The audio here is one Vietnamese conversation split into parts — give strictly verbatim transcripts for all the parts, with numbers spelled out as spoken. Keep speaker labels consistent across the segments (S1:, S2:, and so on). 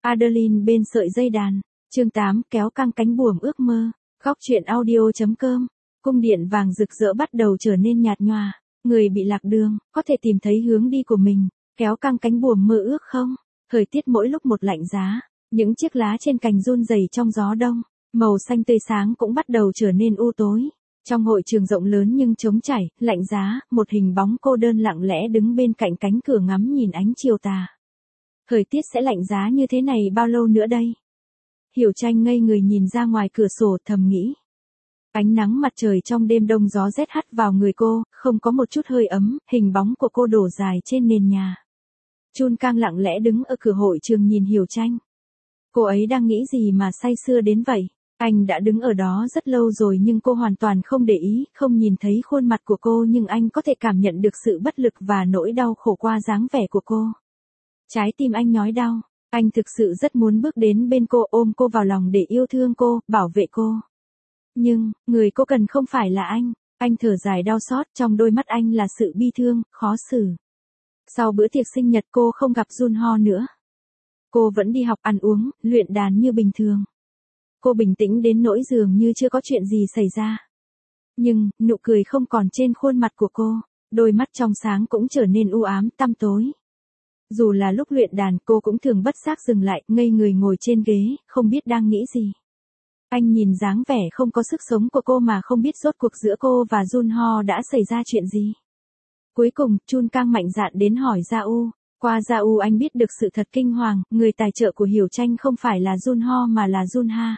S1: Adeline bên sợi dây đàn. Chương tám, kéo căng cánh buồm ước mơ. Góc truyện audio.com. Cung điện vàng rực rỡ bắt đầu trở nên nhạt nhòa. Người bị lạc đường, có thể tìm thấy hướng đi của mình. Kéo căng cánh buồm mơ ước không? Thời tiết mỗi lúc một lạnh giá. Những chiếc lá trên cành run rẩy trong gió đông. Màu xanh tươi sáng cũng bắt đầu trở nên u tối. Trong hội trường rộng lớn nhưng trống trải, lạnh giá, một hình bóng cô đơn lặng lẽ đứng bên cạnh cánh cửa ngắm nhìn ánh chiều tà. Thời tiết sẽ lạnh giá như thế này bao lâu nữa đây? Hiểu Tranh ngây người nhìn ra ngoài cửa sổ thầm nghĩ. Ánh nắng mặt trời trong đêm đông gió rét hắt vào người cô, không có một chút hơi ấm, hình bóng của cô đổ dài trên nền nhà. Chun Kang lặng lẽ đứng ở cửa hội trường nhìn Hiểu Tranh. Cô ấy đang nghĩ gì mà say sưa đến vậy? Anh đã đứng ở đó rất lâu rồi nhưng cô hoàn toàn không để ý, không nhìn thấy khuôn mặt của cô nhưng anh có thể cảm nhận được sự bất lực và nỗi đau khổ qua dáng vẻ của cô. Trái tim anh nhói đau, anh thực sự rất muốn bước đến bên cô ôm cô vào lòng để yêu thương cô, bảo vệ cô. Nhưng, người cô cần không phải là anh, anh thở dài đau xót trong đôi mắt anh là sự bi thương, khó xử. Sau bữa tiệc sinh nhật cô không gặp Junho nữa. Cô vẫn đi học ăn uống, luyện đàn như bình thường. Cô bình tĩnh đến nỗi dường như chưa có chuyện gì xảy ra. Nhưng, nụ cười không còn trên khuôn mặt của cô, đôi mắt trong sáng cũng trở nên u ám, tăm tối. Dù là lúc luyện đàn cô cũng thường bất giác dừng lại, ngây người ngồi trên ghế, không biết đang nghĩ gì. Anh nhìn dáng vẻ không có sức sống của cô mà không biết rốt cuộc giữa cô và Junho đã xảy ra chuyện gì. Cuối cùng, Chun Kang mạnh dạn đến hỏi Gia U. Qua Gia U anh biết được sự thật kinh hoàng, người tài trợ của Hiểu Tranh không phải là Junho mà là Junha.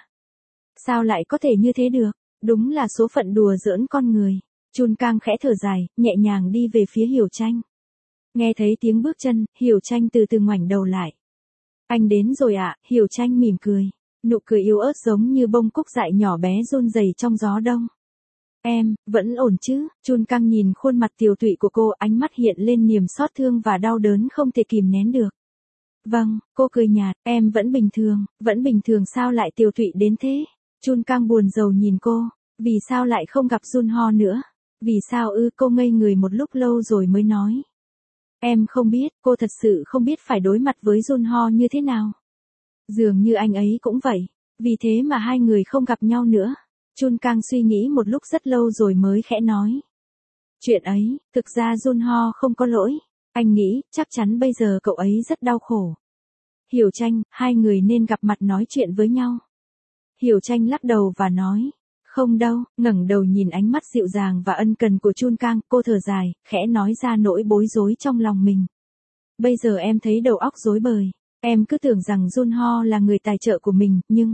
S1: Sao lại có thể như thế được? Đúng là số phận đùa giỡn con người. Chun Kang khẽ thở dài, nhẹ nhàng đi về phía Hiểu Tranh. Nghe thấy tiếng bước chân, Hiểu Tranh từ từ ngoảnh đầu lại. Anh đến rồi ạ, à? Hiểu Tranh mỉm cười. Nụ cười yếu ớt giống như bông cúc dại nhỏ bé run rẩy trong gió đông. Em, vẫn ổn chứ? Chun Kang nhìn khuôn mặt tiều tụy của cô, ánh mắt hiện lên niềm xót thương và đau đớn không thể kìm nén được. Vâng, cô cười nhạt, em vẫn bình thường, vẫn bình thường sao lại tiều tụy đến thế? Chun Kang buồn rầu nhìn cô, vì sao lại không gặp Junho nữa? Vì sao ư? Cô ngây người một lúc lâu rồi mới nói. Em không biết, cô thật sự không biết phải đối mặt với Junho như thế nào. Dường như anh ấy cũng vậy, vì thế mà hai người không gặp nhau nữa. Chun Kang suy nghĩ một lúc rất lâu rồi mới khẽ nói. Chuyện ấy, thực ra Junho không có lỗi. Anh nghĩ, chắc chắn bây giờ cậu ấy rất đau khổ. Hiểu Tranh, hai người nên gặp mặt nói chuyện với nhau. Hiểu Tranh lắc đầu và nói. Không đâu, ngẩng đầu nhìn ánh mắt dịu dàng và ân cần của Chun Kang, cô thở dài, khẽ nói ra nỗi bối rối trong lòng mình. Bây giờ em thấy đầu óc rối bời. Em cứ tưởng rằng Junho là người tài trợ của mình, nhưng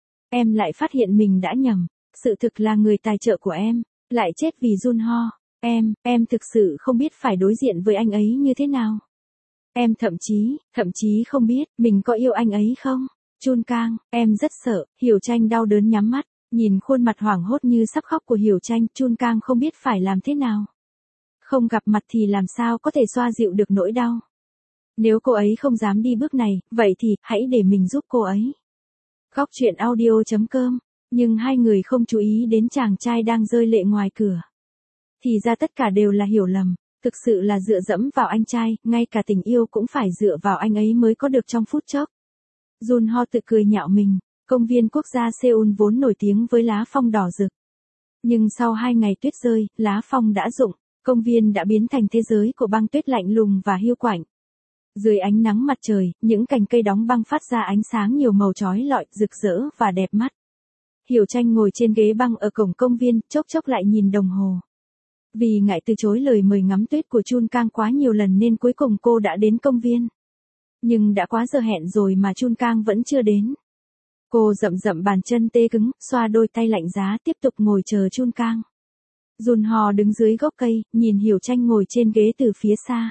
S1: em lại phát hiện mình đã nhầm. Sự thực là người tài trợ của em lại chết vì Junho. Em, em thực sự không biết phải đối diện với anh ấy như thế nào. Em thậm chí, thậm chí không biết mình có yêu anh ấy không. Chun Kang, em rất sợ. Hiểu Tranh đau đớn nhắm mắt, nhìn khuôn mặt hoảng hốt như sắp khóc của Hiểu Tranh, Chun Kang không biết phải làm thế nào. Không gặp mặt thì làm sao có thể xoa dịu được nỗi đau. Nếu cô ấy không dám đi bước này, vậy thì hãy để mình giúp cô ấy. Góc truyện audio.com. Nhưng hai người không chú ý đến chàng trai đang rơi lệ ngoài cửa. Thì ra tất cả đều là hiểu lầm, thực sự là dựa dẫm vào anh trai, ngay cả tình yêu cũng phải dựa vào anh ấy mới có được trong phút chốc. Junho tự cười nhạo mình, công viên quốc gia Seoul vốn nổi tiếng với lá phong đỏ rực. Nhưng sau hai ngày tuyết rơi, lá phong đã rụng, công viên đã biến thành thế giới của băng tuyết lạnh lùng và hiu quạnh. Dưới ánh nắng mặt trời, những cành cây đóng băng phát ra ánh sáng nhiều màu chói lọi, rực rỡ và đẹp mắt. Hiểu Tranh ngồi trên ghế băng ở cổng công viên, chốc chốc lại nhìn đồng hồ. Vì ngại từ chối lời mời ngắm tuyết của Chun Kang quá nhiều lần nên cuối cùng cô đã đến công viên. Nhưng đã quá giờ hẹn rồi mà Chun Kang vẫn chưa đến. Cô dậm dậm bàn chân tê cứng, xoa đôi tay lạnh giá tiếp tục ngồi chờ Chun Kang. Junho đứng dưới gốc cây, nhìn Hiểu Tranh ngồi trên ghế từ phía xa.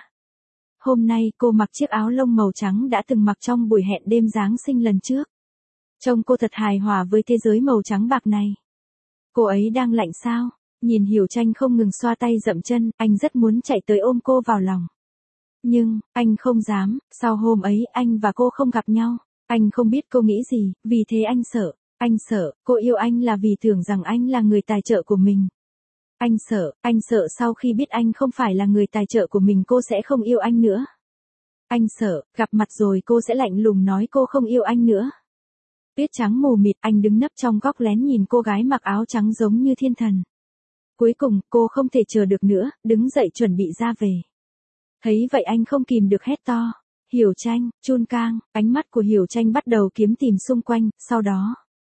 S1: Hôm nay cô mặc chiếc áo lông màu trắng đã từng mặc trong buổi hẹn đêm Giáng sinh lần trước. Trông cô thật hài hòa với thế giới màu trắng bạc này. Cô ấy đang lạnh sao? Nhìn Hiểu Tranh không ngừng xoa tay dậm chân, anh rất muốn chạy tới ôm cô vào lòng. Nhưng, anh không dám, sau hôm ấy anh và cô không gặp nhau. Anh không biết cô nghĩ gì, vì thế anh sợ. Anh sợ, cô yêu anh là vì tưởng rằng anh là người tài trợ của mình. Anh sợ, anh sợ sau khi biết anh không phải là người tài trợ của mình cô sẽ không yêu anh nữa. Anh sợ, gặp mặt rồi cô sẽ lạnh lùng nói cô không yêu anh nữa. Tuyết trắng mù mịt, anh đứng nấp trong góc lén nhìn cô gái mặc áo trắng giống như thiên thần. Cuối cùng, cô không thể chờ được nữa, đứng dậy chuẩn bị ra về. Thấy vậy anh không kìm được hét to. Hiểu Tranh, Chun Kang, ánh mắt của Hiểu Tranh bắt đầu kiếm tìm xung quanh, sau đó.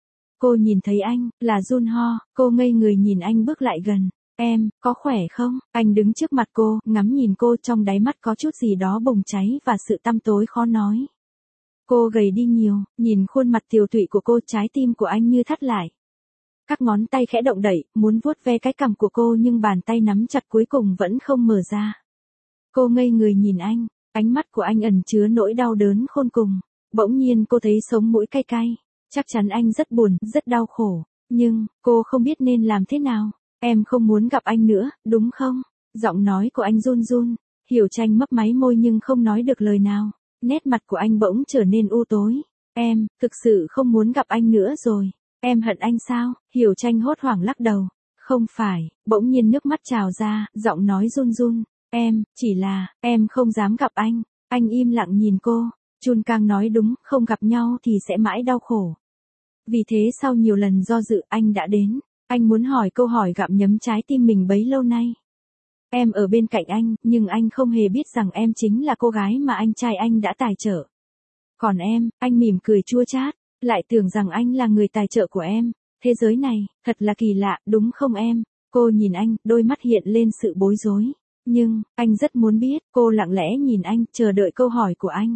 S1: Cô nhìn thấy anh, là Jun Ho, cô ngây người nhìn anh bước lại gần. Em, có khỏe không? Anh đứng trước mặt cô, ngắm nhìn cô, trong đáy mắt có chút gì đó bùng cháy và sự tăm tối khó nói. Cô gầy đi nhiều, nhìn khuôn mặt tiều tụy của cô, trái tim của anh như thắt lại. Các ngón tay khẽ động đậy, muốn vuốt ve cái cằm của cô nhưng bàn tay nắm chặt cuối cùng vẫn không mở ra. Cô ngây người nhìn anh, ánh mắt của anh ẩn chứa nỗi đau đớn khôn cùng. Bỗng nhiên cô thấy sống mũi cay cay, chắc chắn anh rất buồn, rất đau khổ, nhưng cô không biết nên làm thế nào. Em không muốn gặp anh nữa, đúng không? Giọng nói của anh run run, Hiểu Tranh mấp máy môi nhưng không nói được lời nào. Nét mặt của anh bỗng trở nên u tối. Em, thực sự không muốn gặp anh nữa rồi. Em hận anh sao? Hiểu Tranh hốt hoảng lắc đầu. Không phải, bỗng nhiên nước mắt trào ra, giọng nói run run. Em, chỉ là, em không dám gặp anh. Anh im lặng nhìn cô. Chun Kang nói đúng, không gặp nhau thì sẽ mãi đau khổ. Vì thế sau nhiều lần do dự anh đã đến. Anh muốn hỏi câu hỏi gặm nhấm trái tim mình bấy lâu nay. Em ở bên cạnh anh, nhưng anh không hề biết rằng em chính là cô gái mà anh trai anh đã tài trợ. Còn em, anh mỉm cười chua chát, lại tưởng rằng anh là người tài trợ của em. Thế giới này, thật là kỳ lạ, đúng không em? Cô nhìn anh, đôi mắt hiện lên sự bối rối. Nhưng, anh rất muốn biết, cô lặng lẽ nhìn anh, chờ đợi câu hỏi của anh.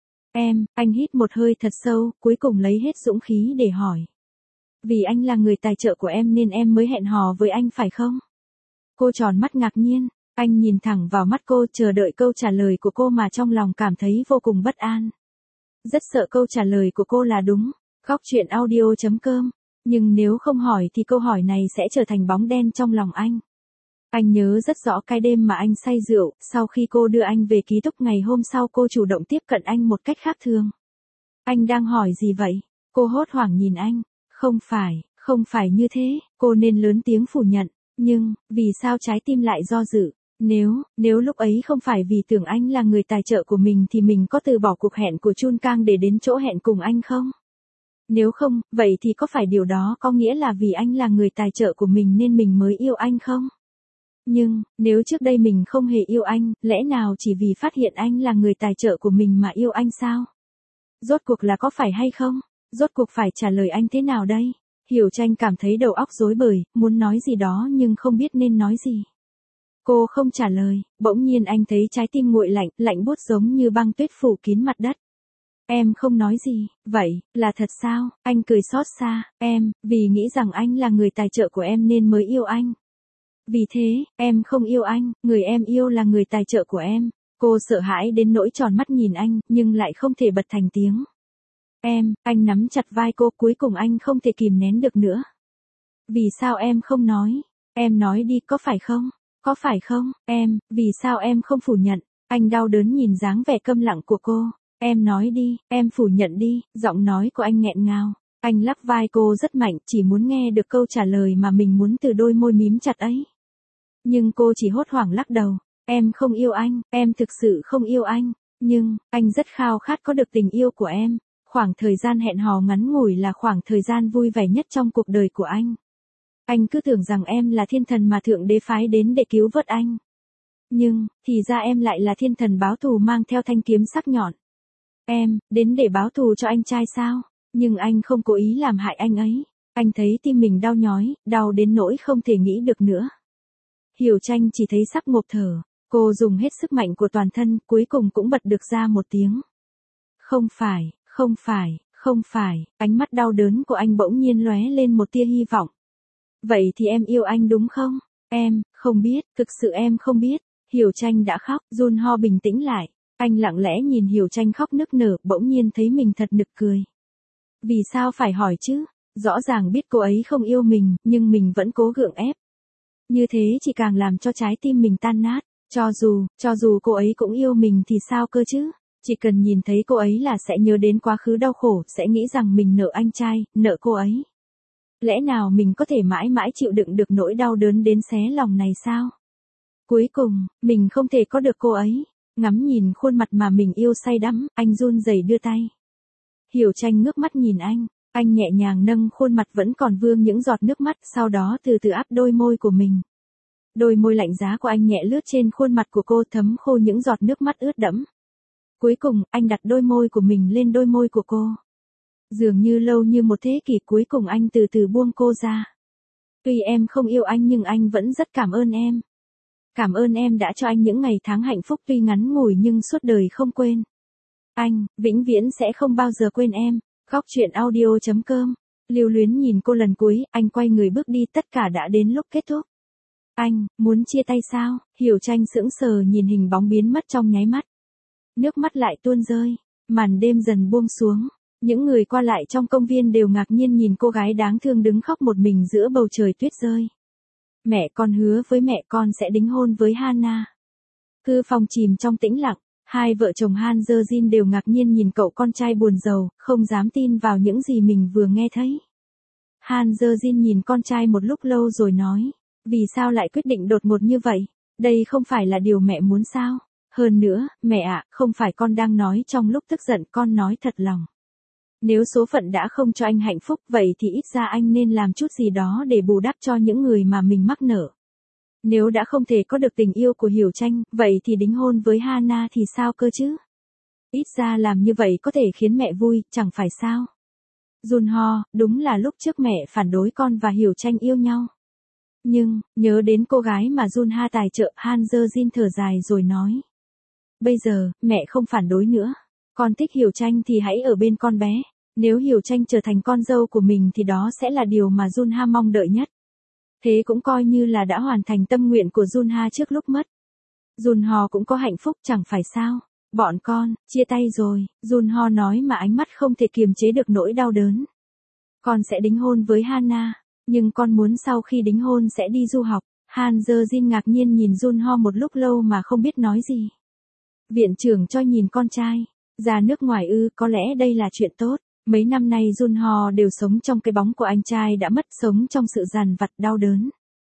S1: Em, anh hít một hơi thật sâu, cuối cùng lấy hết dũng khí để hỏi. Vì anh là người tài trợ của em nên em mới hẹn hò với anh phải không? Cô tròn mắt ngạc nhiên, anh nhìn thẳng vào mắt cô, chờ đợi câu trả lời của cô mà trong lòng cảm thấy vô cùng bất an. Rất sợ câu trả lời của cô là đúng. Góc truyện audio chấm com. Nhưng nếu không hỏi thì câu hỏi này sẽ trở thành bóng đen trong lòng anh. Anh nhớ rất rõ cái đêm mà anh say rượu, sau khi cô đưa anh về ký túc ngày hôm sau cô chủ động tiếp cận anh một cách khác thường. Anh đang hỏi gì vậy? Cô hốt hoảng nhìn anh. Không phải, không phải như thế, cô nên lớn tiếng phủ nhận. Nhưng, vì sao trái tim lại do dự? Nếu, nếu lúc ấy không phải vì tưởng anh là người tài trợ của mình thì mình có từ bỏ cuộc hẹn của Chun Kang để đến chỗ hẹn cùng anh không? Nếu không, vậy thì có phải điều đó có nghĩa là vì anh là người tài trợ của mình nên mình mới yêu anh không? Nhưng, nếu trước đây mình không hề yêu anh, lẽ nào chỉ vì phát hiện anh là người tài trợ của mình mà yêu anh sao? Rốt cuộc là có phải hay không? Rốt cuộc phải trả lời anh thế nào đây? Hiểu Tranh cảm thấy đầu óc rối bời, muốn nói gì đó nhưng không biết nên nói gì. Cô không trả lời, bỗng nhiên anh thấy trái tim nguội lạnh, lạnh buốt giống như băng tuyết phủ kín mặt đất. Em không nói gì, vậy, là thật sao? Anh cười xót xa, em, vì nghĩ rằng anh là người tài trợ của em nên mới yêu anh. Vì thế, em không yêu anh, người em yêu là người tài trợ của em. Cô sợ hãi đến nỗi tròn mắt nhìn anh, nhưng lại không thể bật thành tiếng. Em, anh nắm chặt vai cô, cuối cùng anh không thể kìm nén được nữa. Vì sao em không nói? Em nói đi, có phải không? Có phải không? Em, vì sao em không phủ nhận? Anh đau đớn nhìn dáng vẻ câm lặng của cô. Em nói đi, em phủ nhận đi, giọng nói của anh nghẹn ngào. Anh lắc vai cô rất mạnh, chỉ muốn nghe được câu trả lời mà mình muốn từ đôi môi mím chặt ấy. Nhưng cô chỉ hốt hoảng lắc đầu. Em không yêu anh, em thực sự không yêu anh. Nhưng, anh rất khao khát có được tình yêu của em. Khoảng thời gian hẹn hò ngắn ngủi là khoảng thời gian vui vẻ nhất trong cuộc đời của anh. Anh cứ tưởng rằng em là thiên thần mà Thượng Đế phái đến để cứu vớt anh. Nhưng, thì ra em lại là thiên thần báo thù mang theo thanh kiếm sắc nhọn. Em, đến để báo thù cho anh trai sao? Nhưng anh không cố ý làm hại anh ấy. Anh thấy tim mình đau nhói, đau đến nỗi không thể nghĩ được nữa. Hiểu Tranh chỉ thấy sắc ngộp thở. Cô dùng hết sức mạnh của toàn thân, cuối cùng cũng bật được ra một tiếng. Không phải, không phải, không phải. Ánh mắt đau đớn của anh bỗng nhiên lóe lên một tia hy vọng. Vậy thì em yêu anh đúng không? Em, không biết, thực sự em không biết. Hiểu Tranh đã khóc, Jun Ho bình tĩnh lại. Anh lặng lẽ nhìn Hiểu Tranh khóc nức nở, bỗng nhiên thấy mình thật nực cười. Vì sao phải hỏi chứ? Rõ ràng biết cô ấy không yêu mình, nhưng mình vẫn cố gượng ép. Như thế chỉ càng làm cho trái tim mình tan nát. Cho dù, cho dù cô ấy cũng yêu mình thì sao cơ chứ? Chỉ cần nhìn thấy cô ấy là sẽ nhớ đến quá khứ đau khổ, sẽ nghĩ rằng mình nợ anh trai, nợ cô ấy. Lẽ nào mình có thể mãi mãi chịu đựng được nỗi đau đớn đến xé lòng này sao? Cuối cùng, mình không thể có được cô ấy. Ngắm nhìn khuôn mặt mà mình yêu say đắm, anh run rẩy đưa tay. Hiểu Tranh ngước mắt nhìn anh, anh nhẹ nhàng nâng khuôn mặt vẫn còn vương những giọt nước mắt, sau đó từ từ áp đôi môi của mình. Đôi môi lạnh giá của anh nhẹ lướt trên khuôn mặt của cô, thấm khô những giọt nước mắt ướt đẫm. Cuối cùng, anh đặt đôi môi của mình lên đôi môi của cô. Dường như lâu như một thế kỷ, cuối cùng anh từ từ buông cô ra. Tuy em không yêu anh nhưng anh vẫn rất cảm ơn em. Cảm ơn em đã cho anh những ngày tháng hạnh phúc tuy ngắn ngủi nhưng suốt đời không quên. Anh, vĩnh viễn sẽ không bao giờ quên em. Góc truyện audio chấm com. Lưu luyến nhìn cô lần cuối, anh quay người bước đi, tất cả đã đến lúc kết thúc. Anh, muốn chia tay sao? Hiểu Tranh sững sờ nhìn hình bóng biến mất trong nháy mắt. Nước mắt lại tuôn rơi, màn đêm dần buông xuống. Những người qua lại trong công viên đều ngạc nhiên nhìn cô gái đáng thương đứng khóc một mình giữa bầu trời tuyết rơi. Mẹ con hứa với mẹ con sẽ đính hôn với Hana. Thư phòng chìm trong tĩnh lặng, hai vợ chồng Han Dơ Jin đều ngạc nhiên nhìn cậu con trai buồn rầu, không dám tin vào những gì mình vừa nghe thấy. Han Dơ Jin nhìn con trai một lúc lâu rồi nói, vì sao lại quyết định đột ngột như vậy? Đây không phải là điều mẹ muốn sao? Hơn nữa, mẹ ạ, không phải con đang nói trong lúc tức giận, con nói thật lòng. Nếu số phận đã không cho anh hạnh phúc, vậy thì ít ra anh nên làm chút gì đó để bù đắp cho những người mà mình mắc nợ. Nếu đã không thể có được tình yêu của Hiểu Tranh, vậy thì đính hôn với Hana thì sao cơ chứ? Ít ra làm như vậy có thể khiến mẹ vui, chẳng phải sao? Junho, đúng là lúc trước mẹ phản đối con và Hiểu Tranh yêu nhau. Nhưng, nhớ đến cô gái mà Junha tài trợ, Han Dơ Jin thở dài rồi nói. Bây giờ, mẹ không phản đối nữa. Con thích Hiểu Tranh thì hãy ở bên con bé. Nếu Hiểu Tranh trở thành con dâu của mình thì đó sẽ là điều mà Junha mong đợi nhất. Thế cũng coi như là đã hoàn thành tâm nguyện của Junha trước lúc mất. Junho cũng có hạnh phúc, chẳng phải sao? Bọn con, chia tay rồi, Junho nói mà ánh mắt không thể kiềm chế được nỗi đau đớn. Con sẽ đính hôn với Hana, nhưng con muốn sau khi đính hôn sẽ đi du học. Han Dơ Jin ngạc nhiên nhìn Junho một lúc lâu mà không biết nói gì. Viện trưởng Choi nhìn con trai. Ra nước ngoài ư, có lẽ đây là chuyện tốt. Mấy năm nay Junho đều sống trong cái bóng của anh trai đã mất, sống trong sự dằn vặt đau đớn.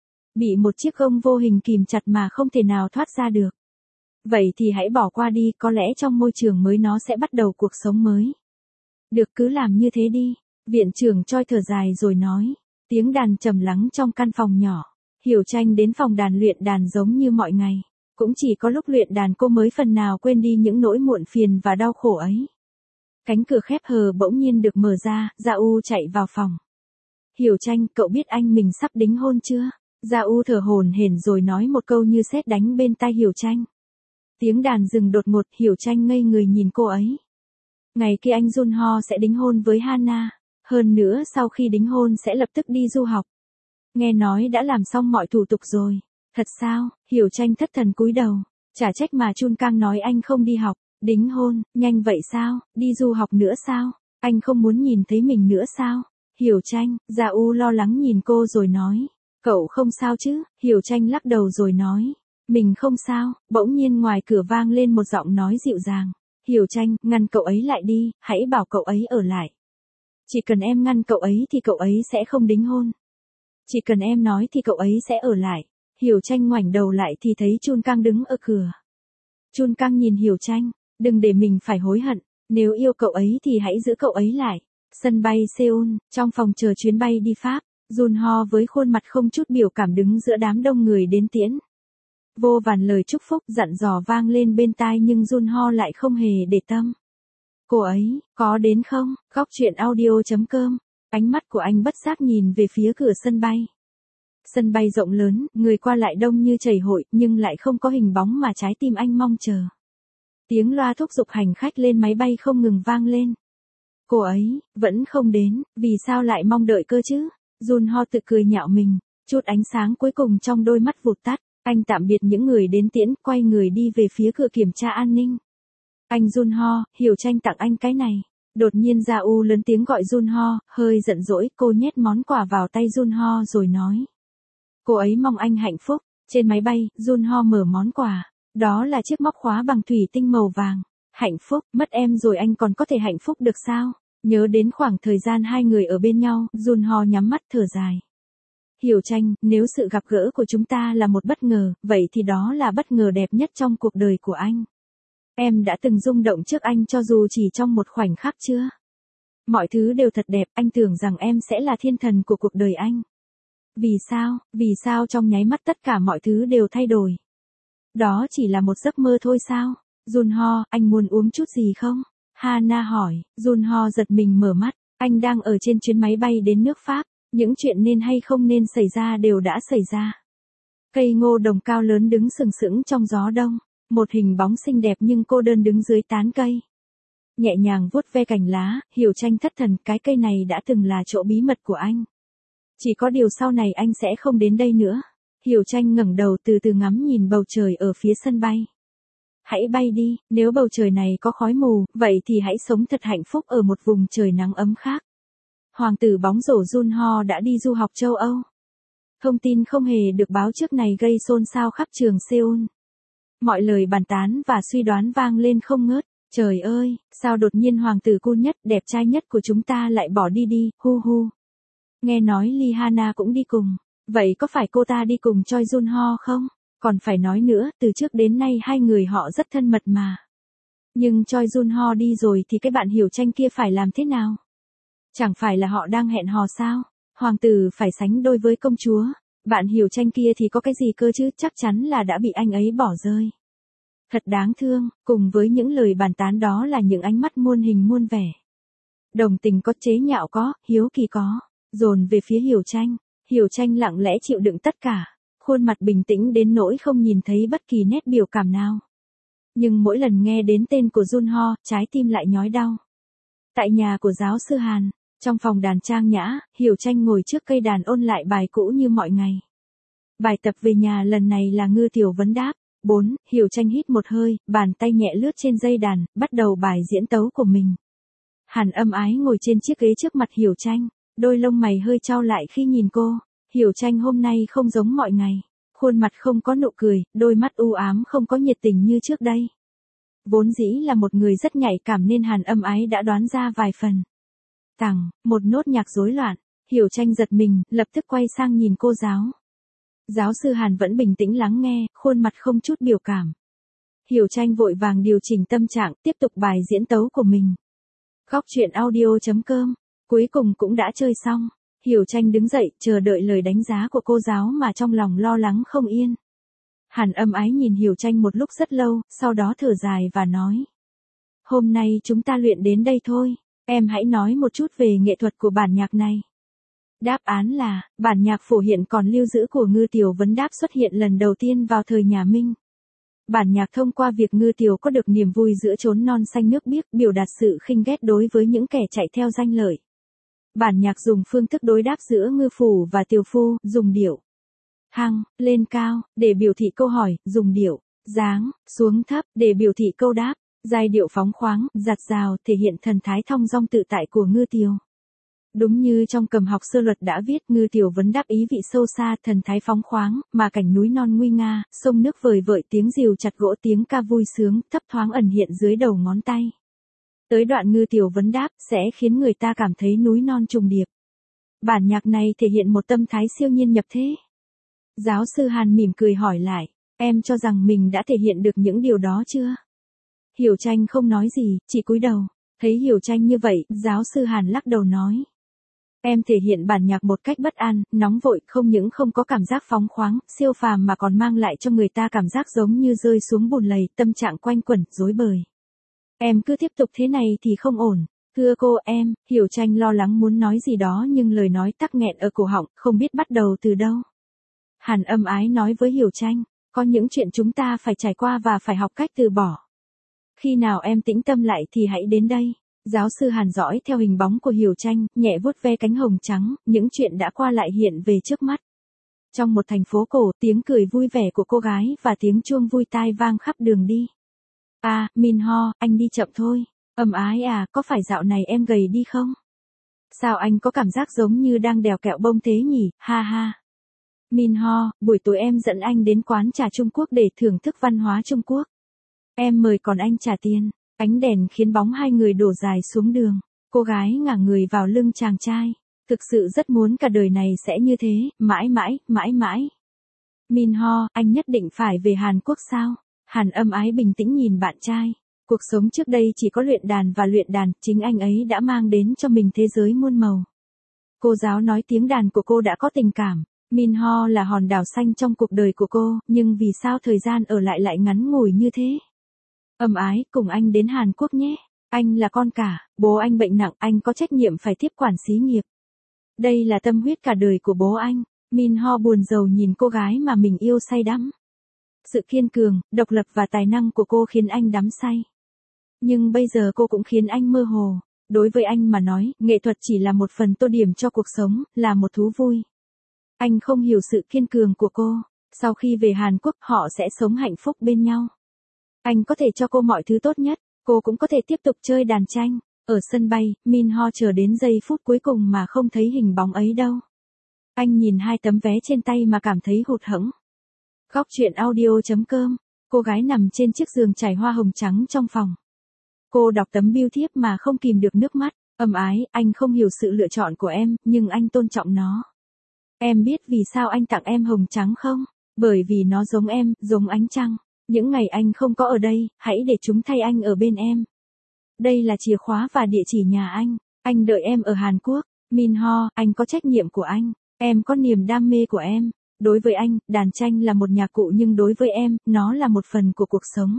S1: Bị một chiếc gông vô hình kìm chặt mà không thể nào thoát ra được. Vậy thì hãy bỏ qua đi, có lẽ trong môi trường mới nó sẽ bắt đầu cuộc sống mới. Được, cứ làm như thế đi. Viện trưởng Choi thở dài rồi nói. Tiếng đàn trầm lắng trong căn phòng nhỏ. Hiểu Tranh đến phòng đàn luyện đàn giống như mọi ngày. Cũng chỉ có lúc luyện đàn cô mới phần nào quên đi những nỗi muộn phiền và đau khổ ấy. Cánh cửa khép hờ bỗng nhiên được mở ra, Gia U chạy vào phòng. Hiểu Tranh, cậu biết anh mình sắp đính hôn chưa? Gia U thở hổn hển rồi nói một câu như sét đánh bên tai Hiểu Tranh. Tiếng đàn dừng đột ngột, Hiểu Tranh ngây người nhìn cô ấy. Ngày kia anh Junho sẽ đính hôn với Hana. Hơn nữa sau khi đính hôn sẽ lập tức đi du học. Nghe nói đã làm xong mọi thủ tục rồi. Thật sao? Hiểu Tranh thất thần cúi đầu. Chả trách mà Chun Kang nói anh không đi học. Đính hôn, nhanh vậy sao? Đi du học nữa sao? Anh không muốn nhìn thấy mình nữa sao? Hiểu Tranh, Gia U lo lắng nhìn cô rồi nói. Cậu không sao chứ? Hiểu Tranh lắc đầu rồi nói. Mình không sao. Bỗng nhiên ngoài cửa vang lên một giọng nói dịu dàng. Hiểu Tranh, ngăn cậu ấy lại đi, hãy bảo cậu ấy ở lại. Chỉ cần em ngăn cậu ấy thì cậu ấy sẽ không đính hôn. Chỉ cần em nói thì cậu ấy sẽ ở lại. Hiểu Tranh ngoảnh đầu lại thì thấy Chun Kang đứng ở cửa. Chun Kang nhìn Hiểu Tranh, đừng để mình phải hối hận, nếu yêu cậu ấy thì hãy giữ cậu ấy lại. Sân bay Seoul, trong phòng chờ chuyến bay đi Pháp, Junho với khuôn mặt không chút biểu cảm đứng giữa đám đông người đến tiễn. Vô vàn lời chúc phúc dặn dò vang lên bên tai nhưng Junho lại không hề để tâm. Cô ấy, có đến không? Góc truyện audio chấm com. Ánh mắt của anh bất giác nhìn về phía cửa sân bay. Sân bay rộng lớn, người qua lại đông như chảy hội, nhưng lại không có hình bóng mà trái tim anh mong chờ. Tiếng loa thúc giục hành khách lên máy bay không ngừng vang lên. Cô ấy, vẫn không đến, vì sao lại mong đợi cơ chứ? Junho tự cười nhạo mình, chút ánh sáng cuối cùng trong đôi mắt vụt tắt, anh tạm biệt những người đến tiễn, quay người đi về phía cửa kiểm tra an ninh. Anh Junho, Hiểu Tranh tặng anh cái này. Đột nhiên Gia U lớn tiếng gọi Junho, hơi giận dỗi, cô nhét món quà vào tay Junho rồi nói. Cô ấy mong anh hạnh phúc. Trên máy bay, Junho mở món quà. Đó là chiếc móc khóa bằng thủy tinh màu vàng. Hạnh phúc, mất em rồi anh còn có thể hạnh phúc được sao? Nhớ đến khoảng thời gian hai người ở bên nhau, Junho nhắm mắt thở dài. Hiểu Tranh, nếu sự gặp gỡ của chúng ta là một bất ngờ, vậy thì đó là bất ngờ đẹp nhất trong cuộc đời của anh. Em đã từng rung động trước anh cho dù chỉ trong một khoảnh khắc chưa? Mọi thứ đều thật đẹp, anh tưởng rằng em sẽ là thiên thần của cuộc đời anh. Vì sao, vì sao trong nháy mắt tất cả mọi thứ đều thay đổi? Đó chỉ là một giấc mơ thôi sao? Junho, anh muốn uống chút gì không? Hana hỏi. Junho giật mình mở mắt, anh đang ở trên chuyến máy bay đến nước Pháp, những chuyện nên hay không nên xảy ra đều đã xảy ra. Cây ngô đồng cao lớn đứng sừng sững trong gió đông, một hình bóng xinh đẹp nhưng cô đơn đứng dưới tán cây. Nhẹ nhàng vuốt ve cành lá, Hiểu Tranh thất thần, cái cây này đã từng là chỗ bí mật của anh. Chỉ có điều sau này anh sẽ không đến đây nữa. Hiểu Tranh ngẩng đầu từ từ ngắm nhìn bầu trời ở phía sân bay. Hãy bay đi, nếu bầu trời này có khói mù, vậy thì hãy sống thật hạnh phúc ở một vùng trời nắng ấm khác. Hoàng tử bóng rổ Junho đã đi du học châu Âu. Thông tin không hề được báo trước này gây xôn xao khắp trường Seoul. Mọi lời bàn tán và suy đoán vang lên không ngớt. Trời ơi, sao đột nhiên hoàng tử cool nhất, đẹp trai nhất của chúng ta lại bỏ đi đi, hu hu. Nghe nói Lee Hana cũng đi cùng. Vậy có phải cô ta đi cùng Choi Junho không? Còn phải nói nữa, từ trước đến nay hai người họ rất thân mật mà. Nhưng Choi Junho đi rồi thì cái bạn Hiểu Tranh kia phải làm thế nào? Chẳng phải là họ đang hẹn hò sao? Hoàng tử phải sánh đôi với công chúa. Bạn Hiểu Tranh kia thì có cái gì cơ chứ, chắc chắn là đã bị anh ấy bỏ rơi. Thật đáng thương, cùng với những lời bàn tán đó là những ánh mắt muôn hình muôn vẻ. Đồng tình có, chế nhạo có, hiếu kỳ có, dồn về phía Hiểu Tranh. Hiểu Tranh lặng lẽ chịu đựng tất cả, khuôn mặt bình tĩnh đến nỗi không nhìn thấy bất kỳ nét biểu cảm nào. Nhưng mỗi lần nghe đến tên của Junho, trái tim lại nhói đau. Tại nhà của giáo sư Hàn, trong phòng đàn trang nhã, Hiểu Tranh ngồi trước cây đàn ôn lại bài cũ như mọi ngày. Bài tập về nhà lần này là ngư tiểu vấn đáp. bốn. Hiểu Tranh hít một hơi, bàn tay nhẹ lướt trên dây đàn, bắt đầu bài diễn tấu của mình. Hàn Âm Ái ngồi trên chiếc ghế trước mặt Hiểu Tranh, đôi lông mày hơi chau lại khi nhìn cô. Hiểu Tranh hôm nay không giống mọi ngày, khuôn mặt không có nụ cười, đôi mắt u ám không có nhiệt tình như trước đây. Vốn dĩ là một người rất nhạy cảm nên Hàn Âm Ái đã đoán ra vài phần. Tằng, một nốt nhạc rối loạn, Hiểu Tranh giật mình, lập tức quay sang nhìn cô giáo. Giáo sư Hàn vẫn bình tĩnh lắng nghe, khuôn mặt không chút biểu cảm. Hiểu Tranh vội vàng điều chỉnh tâm trạng, tiếp tục bài diễn tấu của mình. Góc truyện audio chấm com, cuối cùng cũng đã chơi xong. Hiểu Tranh đứng dậy, chờ đợi lời đánh giá của cô giáo mà trong lòng lo lắng không yên. Hàn Âm Ái nhìn Hiểu Tranh một lúc rất lâu, sau đó thở dài và nói. Hôm nay chúng ta luyện đến đây thôi, em hãy nói một chút về nghệ thuật của bản nhạc này. Đáp án là, bản nhạc phổ hiện còn lưu giữ của Ngư Tiểu Vấn Đáp xuất hiện lần đầu tiên vào thời nhà Minh. Bản nhạc thông qua việc Ngư Tiểu có được niềm vui giữa chốn non xanh nước biếc, biểu đạt sự khinh ghét đối với những kẻ chạy theo danh lợi. Bản nhạc dùng phương thức đối đáp giữa ngư phủ và tiểu phu, dùng điệu hăng, lên cao, để biểu thị câu hỏi, dùng điệu giáng, xuống thấp, để biểu thị câu đáp, giai điệu phóng khoáng, dạt dào, thể hiện thần thái thong dong tự tại của Ngư Tiểu. Đúng như trong Cầm học sơ luật đã viết, Ngư Tiểu Vấn Đáp ý vị sâu xa, thần thái phóng khoáng, mà cảnh núi non nguy nga, sông nước vời vợi, tiếng rìu chặt gỗ, tiếng ca vui sướng, thấp thoáng ẩn hiện dưới đầu ngón tay. Tới đoạn Ngư Tiểu Vấn Đáp sẽ khiến người ta cảm thấy núi non trùng điệp. Bản nhạc này thể hiện một tâm thái siêu nhiên nhập thế. Giáo sư Hàn mỉm cười hỏi lại, em cho rằng mình đã thể hiện được những điều đó chưa? Hiểu Tranh không nói gì, chỉ cúi đầu. Thấy Hiểu Tranh như vậy, giáo sư Hàn lắc đầu nói. Em thể hiện bản nhạc một cách bất an, nóng vội, không những không có cảm giác phóng khoáng, siêu phàm mà còn mang lại cho người ta cảm giác giống như rơi xuống bùn lầy, tâm trạng quanh quẩn, rối bời. Em cứ tiếp tục thế này thì không ổn. Thưa cô em, Hiểu Tranh lo lắng muốn nói gì đó nhưng lời nói tắc nghẹn ở cổ họng, không biết bắt đầu từ đâu. Hàn Âm Ái nói với Hiểu Tranh, có những chuyện chúng ta phải trải qua và phải học cách từ bỏ. Khi nào em tĩnh tâm lại thì hãy đến đây. Giáo sư Hàn dõi theo hình bóng của Hiểu Tranh, nhẹ vuốt ve cánh hồng trắng, những chuyện đã qua lại hiện về trước mắt. Trong một thành phố cổ, tiếng cười vui vẻ của cô gái và tiếng chuông vui tai vang khắp đường đi. À, Minho, anh đi chậm thôi. Âm Ái à, có phải dạo này em gầy đi không? Sao anh có cảm giác giống như đang đèo kẹo bông thế nhỉ, ha ha. Minho, buổi tối em dẫn anh đến quán trà Trung Quốc để thưởng thức văn hóa Trung Quốc. Em mời còn anh trả tiền. Ánh đèn khiến bóng hai người đổ dài xuống đường. Cô gái ngả người vào lưng chàng trai. Thực sự rất muốn cả đời này sẽ như thế, mãi mãi, mãi mãi. Minho, anh nhất định phải về Hàn Quốc sao? Hàn Âm Ái bình tĩnh nhìn bạn trai. Cuộc sống trước đây chỉ có luyện đàn và luyện đàn, chính anh ấy đã mang đến cho mình thế giới muôn màu. Cô giáo nói tiếng đàn của cô đã có tình cảm. Minho là hòn đảo xanh trong cuộc đời của cô, nhưng vì sao thời gian ở lại lại ngắn ngủi như thế? Ân ái, cùng anh đến Hàn Quốc nhé. Anh là con cả, bố anh bệnh nặng, anh có trách nhiệm phải tiếp quản xí nghiệp. Đây là tâm huyết cả đời của bố anh. Minho buồn rầu nhìn cô gái mà mình yêu say đắm. Sự kiên cường, độc lập và tài năng của cô khiến anh đắm say. Nhưng bây giờ cô cũng khiến anh mơ hồ. Đối với anh mà nói, nghệ thuật chỉ là một phần tô điểm cho cuộc sống, là một thú vui. Anh không hiểu sự kiên cường của cô. Sau khi về Hàn Quốc họ sẽ sống hạnh phúc bên nhau. Anh có thể cho cô mọi thứ tốt nhất, cô cũng có thể tiếp tục chơi đàn tranh. Ở sân bay, Minho chờ đến giây phút cuối cùng mà không thấy hình bóng ấy đâu. Anh nhìn hai tấm vé trên tay mà cảm thấy hụt hẫng. Góc truyện audio chấm com. Cô gái nằm trên chiếc giường trải hoa hồng trắng trong phòng. Cô đọc tấm bưu thiếp mà không kìm được nước mắt. Ân ái, anh không hiểu sự lựa chọn của em, nhưng anh tôn trọng nó. Em biết vì sao anh tặng em hồng trắng không? Bởi vì nó giống em, giống ánh trăng. Những ngày anh không có ở đây, hãy để chúng thay anh ở bên em. Đây là chìa khóa và địa chỉ nhà anh. Anh đợi em ở Hàn Quốc. Minho, anh có trách nhiệm của anh. Em có niềm đam mê của em. Đối với anh, đàn tranh là một nhạc cụ nhưng đối với em, nó là một phần của cuộc sống.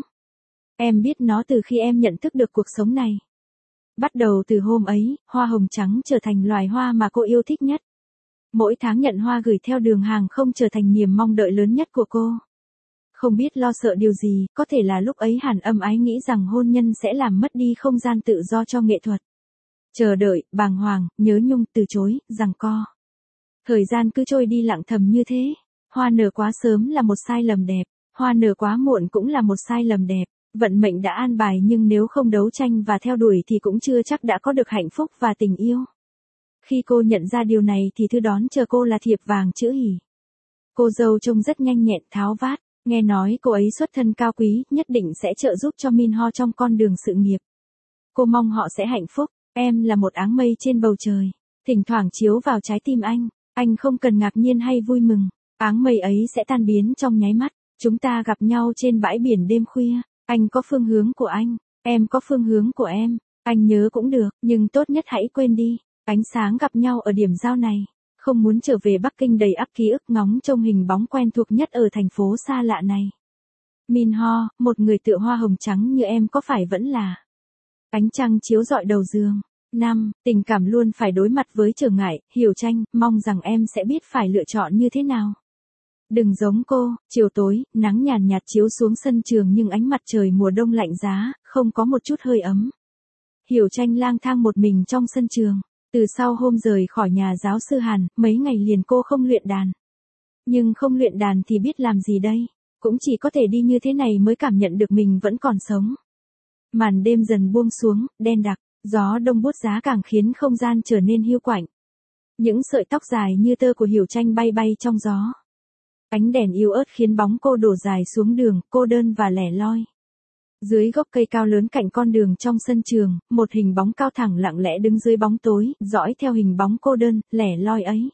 S1: Em biết nó từ khi em nhận thức được cuộc sống này. Bắt đầu từ hôm ấy, hoa hồng trắng trở thành loài hoa mà cô yêu thích nhất. Mỗi tháng nhận hoa gửi theo đường hàng không trở thành niềm mong đợi lớn nhất của cô. Không biết lo sợ điều gì, có thể là lúc ấy Hàn Ân ái nghĩ rằng hôn nhân sẽ làm mất đi không gian tự do cho nghệ thuật. Chờ đợi, bàng hoàng, nhớ nhung, từ chối, giằng co. Thời gian cứ trôi đi lặng thầm như thế. Hoa nở quá sớm là một sai lầm đẹp, hoa nở quá muộn cũng là một sai lầm đẹp. Vận mệnh đã an bài nhưng nếu không đấu tranh và theo đuổi thì cũng chưa chắc đã có được hạnh phúc và tình yêu. Khi cô nhận ra điều này thì thứ đón chờ cô là thiệp vàng chữ hỉ. Cô dâu trông rất nhanh nhẹn, tháo vát. Nghe nói cô ấy xuất thân cao quý, nhất định sẽ trợ giúp cho Minho trong con đường sự nghiệp. Cô mong họ sẽ hạnh phúc. Em là một áng mây trên bầu trời, thỉnh thoảng chiếu vào trái tim anh. Anh không cần ngạc nhiên hay vui mừng. Áng mây ấy sẽ tan biến trong nháy mắt. Chúng ta gặp nhau trên bãi biển đêm khuya. Anh có phương hướng của anh, em có phương hướng của em. Anh nhớ cũng được, nhưng tốt nhất hãy quên đi. Ánh sáng gặp nhau ở điểm giao này. Không muốn trở về Bắc Kinh đầy ắp ký ức ngóng trông hình bóng quen thuộc nhất ở thành phố xa lạ này. Minho, một người tựa hoa hồng trắng như em có phải vẫn là ánh trăng chiếu rọi đầu giường. Năm, tình cảm luôn phải đối mặt với trở ngại, Hiểu Tranh, mong rằng em sẽ biết phải lựa chọn như thế nào. Đừng giống cô, chiều tối, nắng nhàn nhạt chiếu xuống sân trường nhưng ánh mặt trời mùa đông lạnh giá, không có một chút hơi ấm. Hiểu Tranh lang thang một mình trong sân trường. Từ sau hôm rời khỏi nhà giáo sư Hàn, mấy ngày liền cô không luyện đàn. Nhưng không luyện đàn thì biết làm gì đây? Cũng chỉ có thể đi như thế này mới cảm nhận được mình vẫn còn sống. Màn đêm dần buông xuống, đen đặc, gió đông buốt giá càng khiến không gian trở nên hiu quạnh. Những sợi tóc dài như tơ của Hiểu Tranh bay bay trong gió. Ánh đèn yếu ớt khiến bóng cô đổ dài xuống đường, cô đơn và lẻ loi. Dưới gốc cây cao lớn cạnh con đường trong sân trường, một hình bóng cao thẳng lặng lẽ đứng dưới bóng tối, dõi theo hình bóng cô đơn, lẻ loi ấy.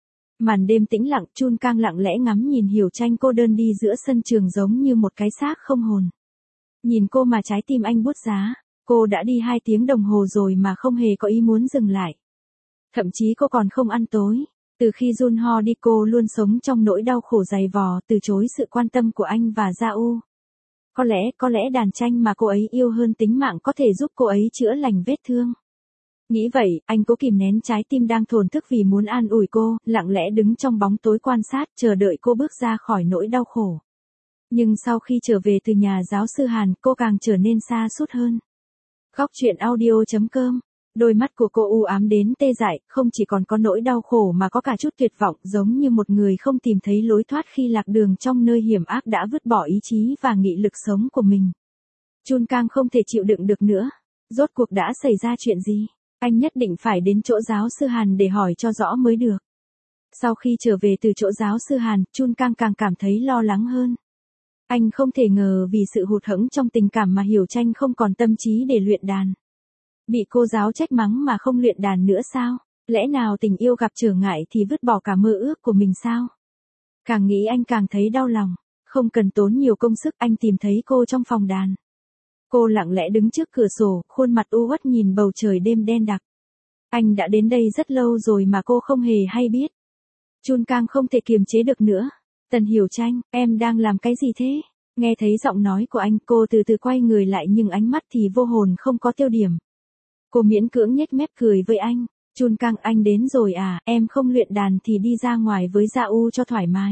S1: Màn đêm tĩnh lặng, Chun Kang lặng lẽ ngắm nhìn Hiểu Tranh cô đơn đi giữa sân trường giống như một cái xác không hồn. Nhìn cô mà trái tim anh buốt giá, cô đã đi hai tiếng đồng hồ rồi mà không hề có ý muốn dừng lại. Thậm chí cô còn không ăn tối. Từ khi Junho đi cô luôn sống trong nỗi đau khổ dày vò, từ chối sự quan tâm của anh và Jau. Có lẽ, có lẽ đàn tranh mà cô ấy yêu hơn tính mạng có thể giúp cô ấy chữa lành vết thương. Nghĩ vậy, anh cố kìm nén trái tim đang thổn thức vì muốn an ủi cô, lặng lẽ đứng trong bóng tối quan sát, chờ đợi cô bước ra khỏi nỗi đau khổ. Nhưng sau khi trở về từ nhà giáo sư Hàn, cô càng trở nên xa sút hơn. Góc truyện audio chấm com. Đôi mắt của cô u ám đến tê dại, không chỉ còn có nỗi đau khổ mà có cả chút tuyệt vọng, giống như một người không tìm thấy lối thoát khi lạc đường trong nơi hiểm ác đã vứt bỏ ý chí và nghị lực sống của mình. Chun Kang không thể chịu đựng được nữa. Rốt cuộc đã xảy ra chuyện gì? Anh nhất định phải đến chỗ giáo sư Hàn để hỏi cho rõ mới được. Sau khi trở về từ chỗ giáo sư Hàn, Chun Kang càng cảm thấy lo lắng hơn. Anh không thể ngờ vì sự hụt hẫng trong tình cảm mà Hiểu Tranh không còn tâm trí để luyện đàn. Bị cô giáo trách mắng mà không luyện đàn nữa sao? Lẽ nào tình yêu gặp trở ngại thì vứt bỏ cả mơ ước của mình sao? Càng nghĩ anh càng thấy đau lòng. Không cần tốn nhiều công sức, anh tìm thấy cô trong phòng đàn. Cô lặng lẽ đứng trước cửa sổ, khuôn mặt u uất nhìn bầu trời đêm đen đặc. Anh đã đến đây rất lâu rồi mà cô không hề hay biết. Chun Kang không thể kiềm chế được nữa. Tần Hiểu Tranh, em đang làm cái gì thế? Nghe thấy giọng nói của anh, cô từ từ quay người lại nhưng ánh mắt thì vô hồn không có tiêu điểm. Cô miễn cưỡng nhếch mép cười với anh. Chun Kang, anh đến rồi à, em không luyện đàn thì đi ra ngoài với Gia U cho thoải mái.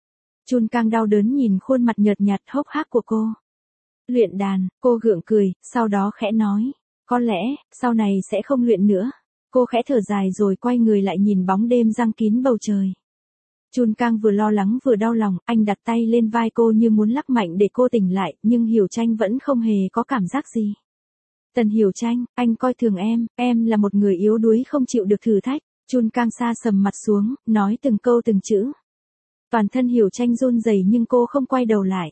S1: Chun Kang đau đớn nhìn khuôn mặt nhợt nhạt hốc hác của cô. Luyện đàn, cô gượng cười, sau đó khẽ nói. Có lẽ, sau này sẽ không luyện nữa. Cô khẽ thở dài rồi quay người lại nhìn bóng đêm giăng kín bầu trời. Chun Kang vừa lo lắng vừa đau lòng, anh đặt tay lên vai cô như muốn lắc mạnh để cô tỉnh lại, nhưng Hiểu Tranh vẫn không hề có cảm giác gì. Tần Hiểu Tranh, anh coi thường em, em là một người yếu đuối không chịu được thử thách. Chun Kang sa sầm mặt xuống, nói từng câu từng chữ. Toàn thân Hiểu Tranh run rẩy nhưng cô không quay đầu lại.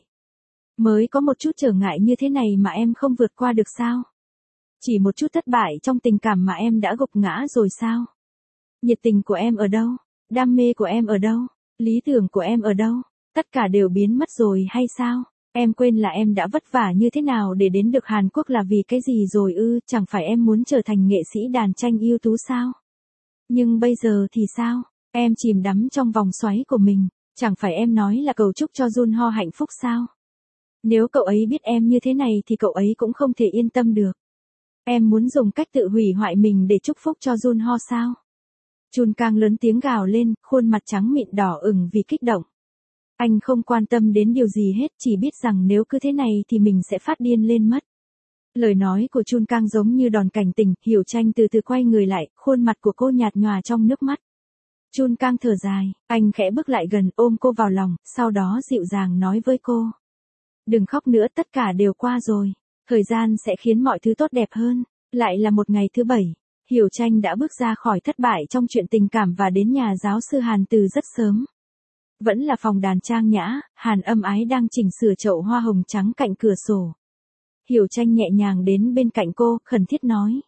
S1: Mới có một chút trở ngại như thế này mà em không vượt qua được sao? Chỉ một chút thất bại trong tình cảm mà em đã gục ngã rồi sao? Nhiệt tình của em ở đâu? Đam mê của em ở đâu? Lý tưởng của em ở đâu? Tất cả đều biến mất rồi hay sao? Em quên là em đã vất vả như thế nào để đến được Hàn Quốc là vì cái gì rồi ư? Chẳng phải em muốn trở thành nghệ sĩ đàn tranh ưu tú sao? Nhưng bây giờ thì sao? Em chìm đắm trong vòng xoáy của mình. Chẳng phải em nói là cầu chúc cho Junho hạnh phúc sao? Nếu cậu ấy biết em như thế này thì cậu ấy cũng không thể yên tâm được. Em muốn dùng cách tự hủy hoại mình để chúc phúc cho Junho sao? Chun Kang lớn tiếng gào lên, khuôn mặt trắng mịn đỏ ửng vì kích động. Anh không quan tâm đến điều gì hết, chỉ biết rằng nếu cứ thế này thì mình sẽ phát điên lên mất. Lời nói của Chun Kang giống như đòn cảnh tỉnh, Hiểu Tranh từ từ quay người lại, khuôn mặt của cô nhạt nhòa trong nước mắt. Chun Kang thở dài, anh khẽ bước lại gần ôm cô vào lòng, sau đó dịu dàng nói với cô. Đừng khóc nữa, tất cả đều qua rồi. Thời gian sẽ khiến mọi thứ tốt đẹp hơn. Lại là một ngày thứ bảy. Hiểu Tranh đã bước ra khỏi thất bại trong chuyện tình cảm và đến nhà giáo sư Hàn từ rất sớm. Vẫn là phòng đàn trang nhã, Hàn Âm Ái đang chỉnh sửa chậu hoa hồng trắng cạnh cửa sổ. Hiểu Tranh nhẹ nhàng đến bên cạnh cô, khẩn thiết nói.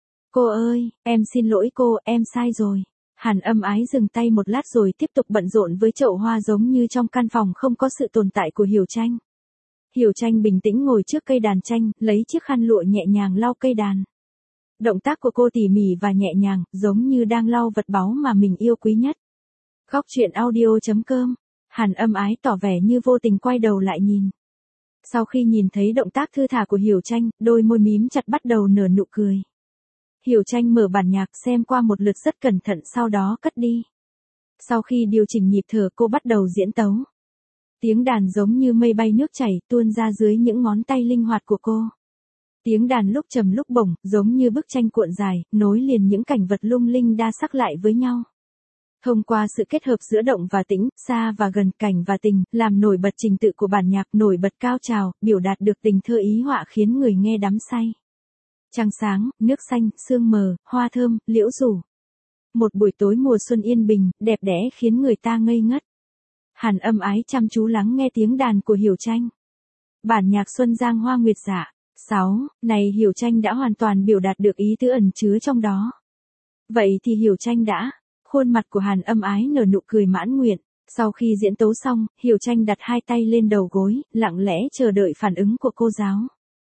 S1: Cô ơi, em xin lỗi cô, em sai rồi. Hàn Âm Ái dừng tay một lát rồi tiếp tục bận rộn với chậu hoa giống như trong căn phòng không có sự tồn tại của Hiểu Tranh. Hiểu Tranh bình tĩnh ngồi trước cây đàn tranh, lấy chiếc khăn lụa nhẹ nhàng lau cây đàn. Động tác của cô tỉ mỉ và nhẹ nhàng, giống như đang lau vật báu mà mình yêu quý nhất. Góc truyện audio chấm com. Hàn Âm Ái tỏ vẻ như vô tình quay đầu lại nhìn. Sau khi nhìn thấy động tác thư thả của Hiểu Tranh, đôi môi mím chặt bắt đầu nở nụ cười. Hiểu Tranh mở bản nhạc xem qua một lượt rất cẩn thận sau đó cất đi. Sau khi điều chỉnh nhịp thở cô bắt đầu diễn tấu. Tiếng đàn giống như mây bay nước chảy tuôn ra dưới những ngón tay linh hoạt của cô. Tiếng đàn lúc trầm lúc bổng, giống như bức tranh cuộn dài, nối liền những cảnh vật lung linh đa sắc lại với nhau. Thông qua sự kết hợp giữa động và tĩnh, xa và gần, cảnh và tình, làm nổi bật trình tự của bản nhạc, nổi bật cao trào, biểu đạt được tình thơ ý họa khiến người nghe đắm say. Trăng sáng, nước xanh, sương mờ, hoa thơm, liễu rủ. Một buổi tối mùa xuân yên bình, đẹp đẽ khiến người ta ngây ngất. Hàn Âm Ái chăm chú lắng nghe tiếng đàn của Hiểu Tranh. Bản nhạc Xuân Giang Hoa Nguyệt Dạ. sáu. Này Hiểu Tranh đã hoàn toàn biểu đạt được ý tứ ẩn chứa trong đó. Vậy thì Hiểu Tranh đã. Khuôn mặt của Hàn Âm Ái nở nụ cười mãn nguyện. Sau khi diễn tấu xong, Hiểu Tranh đặt hai tay lên đầu gối, lặng lẽ chờ đợi phản ứng của cô giáo.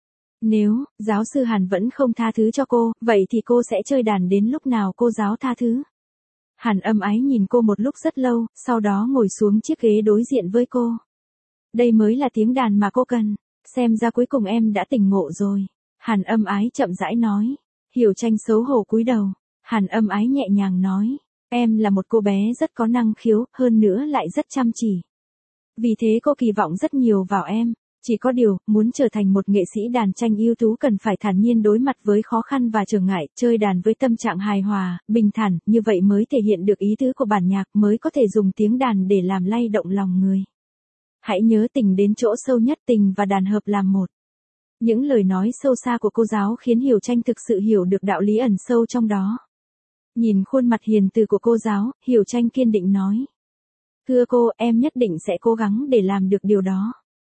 S1: Nếu, giáo sư Hàn vẫn không tha thứ cho cô, vậy thì cô sẽ chơi đàn đến lúc nào cô giáo tha thứ. Hàn Âm Ái nhìn cô một lúc rất lâu, sau đó ngồi xuống chiếc ghế đối diện với cô. Đây mới là tiếng đàn mà cô cần. Xem ra cuối cùng em đã tỉnh ngộ rồi. Hàn Âm Ái chậm rãi nói. Hiểu Tranh xấu hổ cúi đầu. Hàn Âm Ái nhẹ nhàng nói. Em là một cô bé rất có năng khiếu, hơn nữa lại rất chăm chỉ. Vì thế cô kỳ vọng rất nhiều vào em. Chỉ có điều, muốn trở thành một nghệ sĩ đàn tranh ưu tú cần phải thản nhiên đối mặt với khó khăn và trở ngại, chơi đàn với tâm trạng hài hòa, bình thản, như vậy mới thể hiện được ý tứ của bản nhạc, mới có thể dùng tiếng đàn để làm lay động lòng người. Hãy nhớ tình đến chỗ sâu nhất, tình và đàn hợp làm một. Những lời nói sâu xa của cô giáo khiến Hiểu Tranh thực sự hiểu được đạo lý ẩn sâu trong đó. Nhìn khuôn mặt hiền từ của cô giáo, Hiểu Tranh kiên định nói. Thưa cô, em nhất định sẽ cố gắng để làm được điều đó.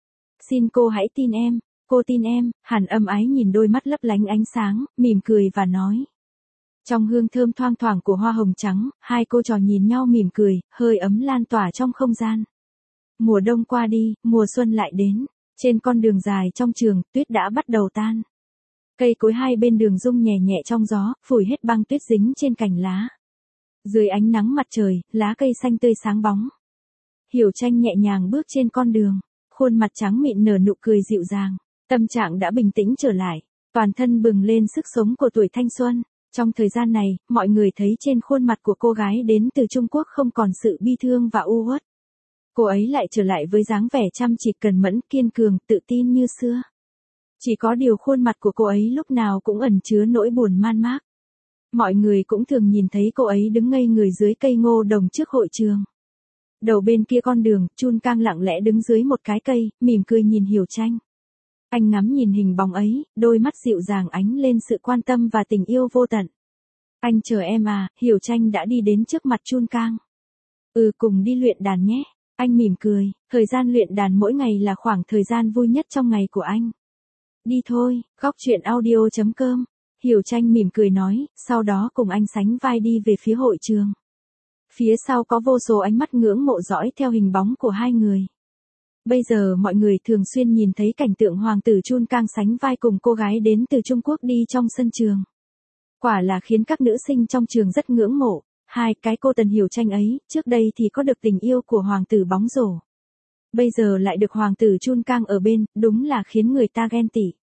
S1: Xin cô hãy tin em, cô tin em. Hàn Âm Ái nhìn đôi mắt lấp lánh ánh sáng, mỉm cười và nói. Trong hương thơm thoang thoảng của hoa hồng trắng, hai cô trò nhìn nhau mỉm cười, hơi ấm lan tỏa trong không gian. Mùa đông qua đi, mùa xuân lại đến. Trên con đường dài trong trường, tuyết đã bắt đầu tan. Cây cối hai bên đường rung nhẹ nhẹ trong gió, phủi hết băng tuyết dính trên cành lá. Dưới ánh nắng mặt trời, lá cây xanh tươi sáng bóng. Hiểu Tranh nhẹ nhàng bước trên con đường, khuôn mặt trắng mịn nở nụ cười dịu dàng, tâm trạng đã bình tĩnh trở lại, toàn thân bừng lên sức sống của tuổi thanh xuân. Trong thời gian này, mọi người thấy trên khuôn mặt của cô gái đến từ Trung Quốc không còn sự bi thương và u uất. Cô ấy lại trở lại với dáng vẻ chăm chỉ cần mẫn, kiên cường, tự tin như xưa. Chỉ có điều khuôn mặt của cô ấy lúc nào cũng ẩn chứa nỗi buồn man mác. Mọi người cũng thường nhìn thấy cô ấy đứng ngây người dưới cây ngô đồng trước hội trường. Đầu bên kia con đường, Chun Kang lặng lẽ đứng dưới một cái cây, mỉm cười nhìn Hiểu Tranh. Anh ngắm nhìn hình bóng ấy, đôi mắt dịu dàng ánh lên sự quan tâm và tình yêu vô tận. Anh chờ em à, Hiểu Tranh đã đi đến trước mặt Chun Kang. Ừ, cùng đi luyện đàn nhé. Anh mỉm cười, thời gian luyện đàn mỗi ngày là khoảng thời gian vui nhất trong ngày của anh. Đi thôi, góc truyện audio chấm com. Hiểu Tranh mỉm cười nói, sau đó cùng anh sánh vai đi về phía hội trường. Phía sau có vô số ánh mắt ngưỡng mộ dõi theo hình bóng của hai người. Bây giờ mọi người thường xuyên nhìn thấy cảnh tượng hoàng tử Chun Kang sánh vai cùng cô gái đến từ Trung Quốc đi trong sân trường. Quả là khiến các nữ sinh trong trường rất ngưỡng mộ. Hai cái cô Tần Hiểu Tranh ấy, trước đây thì có được tình yêu của hoàng tử bóng rổ. Bây giờ lại được hoàng tử Chun Kang ở bên, đúng là khiến người ta ghen tị.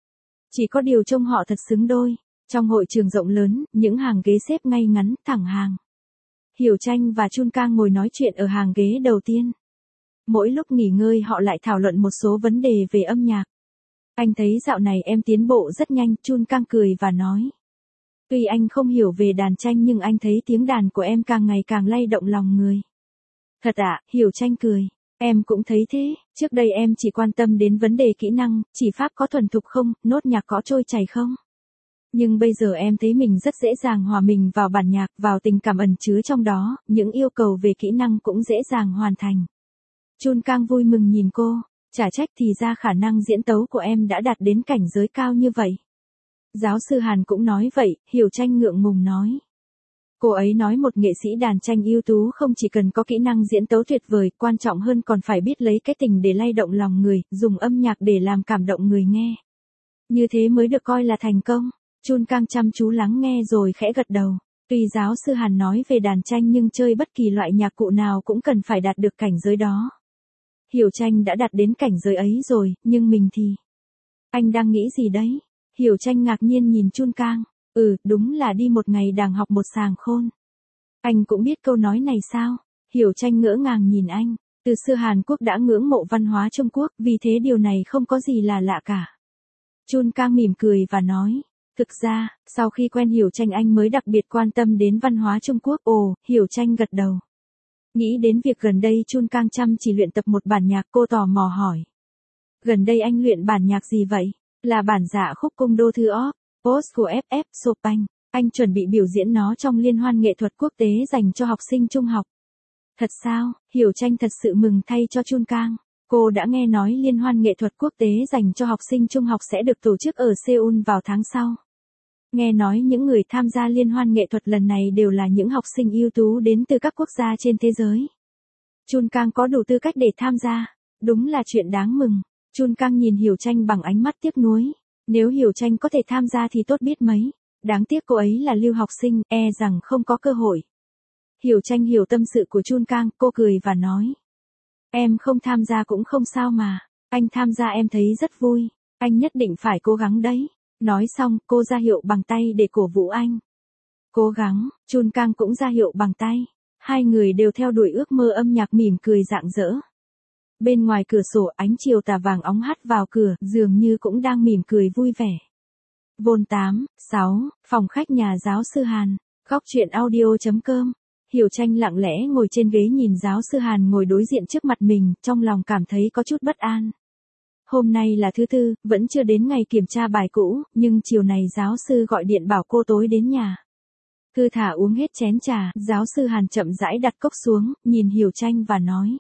S1: Chỉ có điều trông họ thật xứng đôi. Trong hội trường rộng lớn, những hàng ghế xếp ngay ngắn, thẳng hàng. Hiểu Tranh và Chun Kang ngồi nói chuyện ở hàng ghế đầu tiên. Mỗi lúc nghỉ ngơi họ lại thảo luận một số vấn đề về âm nhạc. Anh thấy dạo này em tiến bộ rất nhanh, Chun Kang cười và nói. Tuy anh không hiểu về đàn tranh nhưng anh thấy tiếng đàn của em càng ngày càng lay động lòng người. Thật ạ, Hiểu Tranh cười. Em cũng thấy thế, trước đây em chỉ quan tâm đến vấn đề kỹ năng, chỉ pháp có thuần thục không, nốt nhạc có trôi chảy không. Nhưng bây giờ em thấy mình rất dễ dàng hòa mình vào bản nhạc, vào tình cảm ẩn chứa trong đó, những yêu cầu về kỹ năng cũng dễ dàng hoàn thành. Chun Kang vui mừng nhìn cô, chả trách thì ra khả năng diễn tấu của em đã đạt đến cảnh giới cao như vậy. Giáo sư Hàn cũng nói vậy, Hiểu Tranh ngượng ngùng nói. Cô ấy nói một nghệ sĩ đàn tranh ưu tú không chỉ cần có kỹ năng diễn tấu tuyệt vời, quan trọng hơn còn phải biết lấy cái tình để lay động lòng người, dùng âm nhạc để làm cảm động người nghe. Như thế mới được coi là thành công. Chun Kang chăm chú lắng nghe rồi khẽ gật đầu. Tuy giáo sư Hàn nói về đàn tranh nhưng chơi bất kỳ loại nhạc cụ nào cũng cần phải đạt được cảnh giới đó. Hiểu Tranh đã đạt đến cảnh giới ấy rồi, nhưng mình thì... Anh đang nghĩ gì đấy? Hiểu Tranh ngạc nhiên nhìn Chun Kang. Ừ, đúng là đi một ngày đàng học một sàng khôn. Anh cũng biết câu nói này sao? Hiểu Tranh ngỡ ngàng nhìn anh. Từ xưa Hàn Quốc đã ngưỡng mộ văn hóa Trung Quốc, vì thế điều này không có gì là lạ cả. Chun Kang mỉm cười và nói. Thực ra, sau khi quen Hiểu Tranh anh mới đặc biệt quan tâm đến văn hóa Trung Quốc. Ồ, Hiểu Tranh gật đầu. Nghĩ đến việc gần đây Chun Kang chăm chỉ luyện tập một bản nhạc, cô tò mò hỏi. Gần đây anh luyện bản nhạc gì vậy? Là bản dạ khúc cung đô thư óp, Post của ép ép Chopin. Anh chuẩn bị biểu diễn nó trong liên hoan nghệ thuật quốc tế dành cho học sinh trung học. Thật sao? Hiểu Tranh thật sự mừng thay cho Chun Kang. Cô đã nghe nói liên hoan nghệ thuật quốc tế dành cho học sinh trung học sẽ được tổ chức ở Seoul vào tháng sau. Nghe nói những người tham gia liên hoan nghệ thuật lần này đều là những học sinh ưu tú đến từ các quốc gia trên thế giới. Chun Kang có đủ tư cách để tham gia. Đúng là chuyện đáng mừng. Chun Kang nhìn Hiểu Tranh bằng ánh mắt tiếc nuối. Nếu Hiểu Tranh có thể tham gia thì tốt biết mấy. Đáng tiếc cô ấy là lưu học sinh, e rằng không có cơ hội. Hiểu Tranh hiểu tâm sự của Chun Kang, cô cười và nói. Em không tham gia cũng không sao mà. Anh tham gia em thấy rất vui. Anh nhất định phải cố gắng đấy. Nói xong, cô ra hiệu bằng tay để cổ vũ anh. Cố gắng, Chun Kang cũng ra hiệu bằng tay. Hai người đều theo đuổi ước mơ âm nhạc mỉm cười rạng rỡ. Bên ngoài cửa sổ ánh chiều tà vàng óng hắt vào cửa, dường như cũng đang mỉm cười vui vẻ. Vôn tám, sáu, phòng khách nhà giáo sư Hàn, góc truyện audio chấm com. Hiểu Tranh lặng lẽ ngồi trên ghế nhìn giáo sư Hàn ngồi đối diện trước mặt mình, trong lòng cảm thấy có chút bất an. Hôm nay là thứ tư, vẫn chưa đến ngày kiểm tra bài cũ, nhưng chiều này giáo sư gọi điện bảo cô tối đến nhà. Thư thả uống hết chén trà, giáo sư Hàn chậm rãi đặt cốc xuống, nhìn Hiểu Tranh và nói.